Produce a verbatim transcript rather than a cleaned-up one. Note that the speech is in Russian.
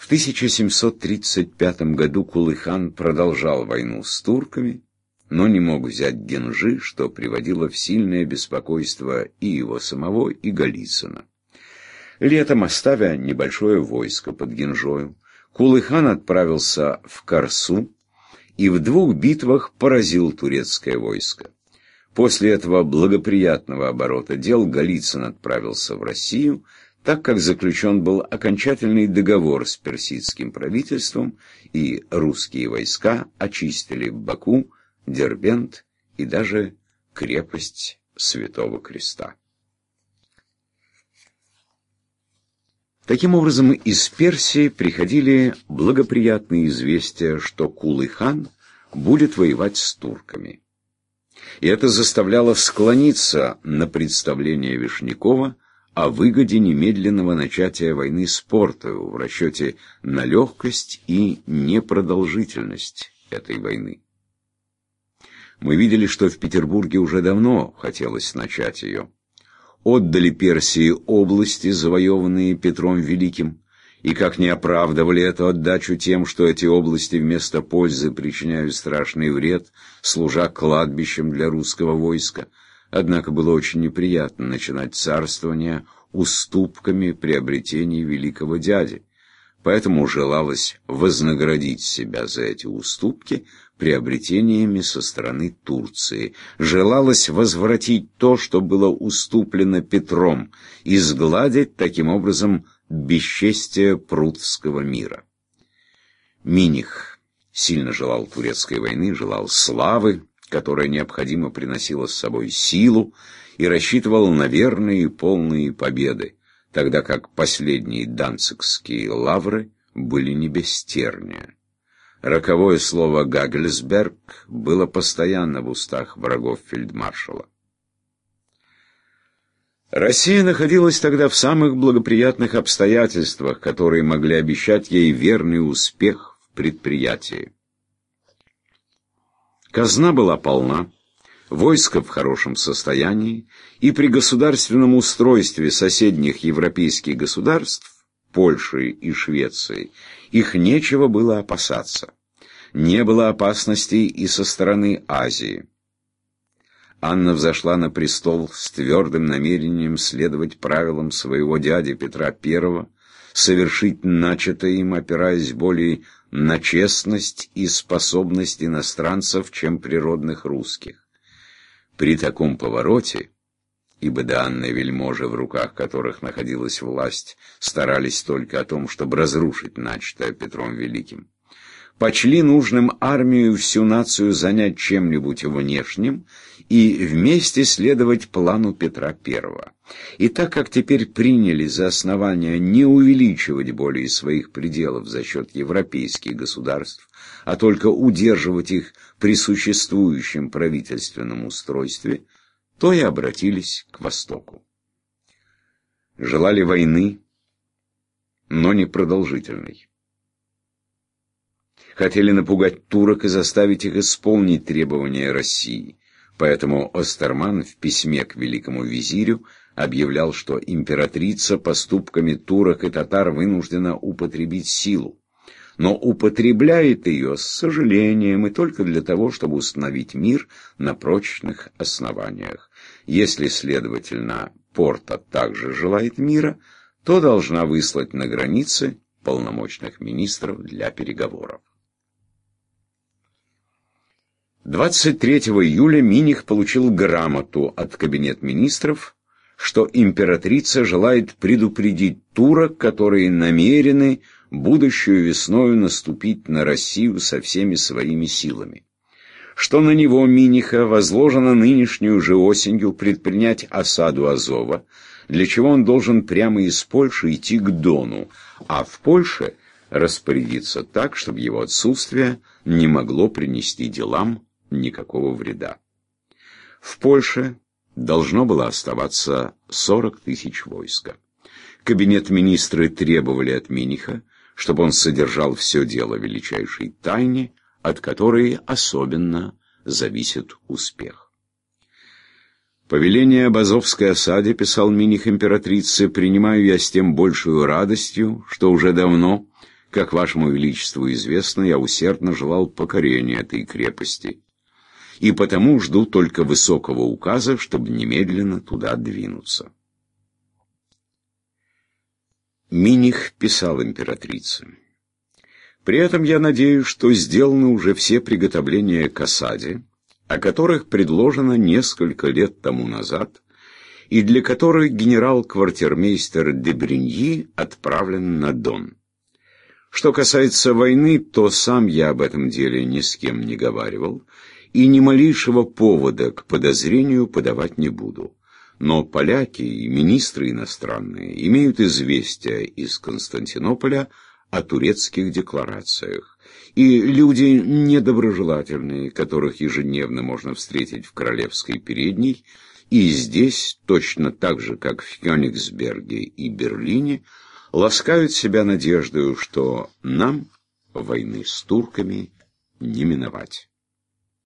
В тысяча семьсот тридцать пятом году Кулый-хан продолжал войну с турками, но не мог взять Генджи, что приводило в сильное беспокойство и его самого, и Голицына. Летом, оставя небольшое войско под Генджою, Кулый-хан отправился в Карсу и в двух битвах поразил турецкое войско. После этого благоприятного оборота дел Голицын отправился в Россию, так как заключен был окончательный договор с персидским правительством, и русские войска очистили Баку, Дербент и даже крепость Святого Креста. Таким образом, из Персии приходили благоприятные известия, что Кулый-хан будет воевать с турками. И это заставляло склониться на представление Вишнякова о выгоде немедленного начатия войны с Портою в расчете на легкость и непродолжительность этой войны. Мы видели, что в Петербурге уже давно хотелось начать ее. Отдали Персии области, завоеванные Петром Великим, и как не оправдывали эту отдачу тем, что эти области вместо пользы причиняют страшный вред, служа кладбищем для русского войска. Однако было очень неприятно начинать царствование уступками приобретений великого дяди. Поэтому желалось вознаградить себя за эти уступки приобретениями со стороны Турции. Желалось возвратить то, что было уступлено Петром, и сгладить таким образом бесчестие прудского мира. Миних сильно желал турецкой войны, желал славы, которая необходимо приносила с собой силу, и рассчитывал на верные и полные победы, тогда как последние данцигские лавры были не без терния. Роковое слово «Гагельсберг» было постоянно в устах врагов фельдмаршала. Россия находилась тогда в самых благоприятных обстоятельствах, которые могли обещать ей верный успех в предприятии. Казна была полна, войско в хорошем состоянии, и при государственном устройстве соседних европейских государств, Польши и Швеции, их нечего было опасаться. Не было опасностей и со стороны Азии. Анна взошла на престол с твердым намерением следовать правилам своего дяди Петра Первого, совершить начатое им, опираясь более на честность и способность иностранцев, чем природных русских. При таком повороте, ибо данные вельможи, в руках которых находилась власть, старались только о том, чтобы разрушить начатое Петром Великим, почли нужным армию и всю нацию занять чем-нибудь внешним и вместе следовать плану Петра Первого. И так как теперь приняли за основание не увеличивать более своих пределов за счет европейских государств, а только удерживать их при существующем правительственном устройстве, то и обратились к Востоку. Желали войны, но не продолжительной. Хотели напугать турок и заставить их исполнить требования России. Поэтому Остерман в письме к великому визирю объявлял, что императрица поступками турок и татар вынуждена употребить силу, но употребляет ее с сожалением и только для того, чтобы установить мир на прочных основаниях. Если, следовательно, Порта также желает мира, то должна выслать на границе полномочных министров для переговоров. двадцать третьего июля Миних получил грамоту от кабинета министров, что императрица желает предупредить турок, которые намерены будущую весною наступить на Россию со всеми своими силами, что на него, Миниха, возложено нынешнюю же осенью предпринять осаду Азова, для чего он должен прямо из Польши идти к Дону, а в Польше распорядиться так, чтобы его отсутствие не могло принести делам никакого вреда. В Польше должно было оставаться сорок тысяч войска. Кабинет министры требовали от Миниха, чтобы он содержал все дело в величайшей тайне, от которой особенно зависит успех. «Повеление об Азовской осаде, — писал Миних императрице, — принимаю я с тем большую радостью, что уже давно, Как вашему величеству известно, я усердно желал покорения этой крепости, и потому жду только высокого указа, чтобы немедленно туда двинуться». Миних писал императрице: «При этом я надеюсь, что сделаны уже все приготовления к осаде, о которых предложено несколько лет тому назад, и для которых генерал-квартирмейстер де Бриньи отправлен на Дон. Что касается войны, то сам я об этом деле ни с кем не говаривал, и ни малейшего повода к подозрению подавать не буду. Но поляки и министры иностранные имеют известия из Константинополя о турецких декларациях, и люди недоброжелательные, которых ежедневно можно встретить в королевской передней, и здесь, точно так же, как в Кёнигсберге и Берлине, ласкают себя надеждою, что нам войны с турками не миновать».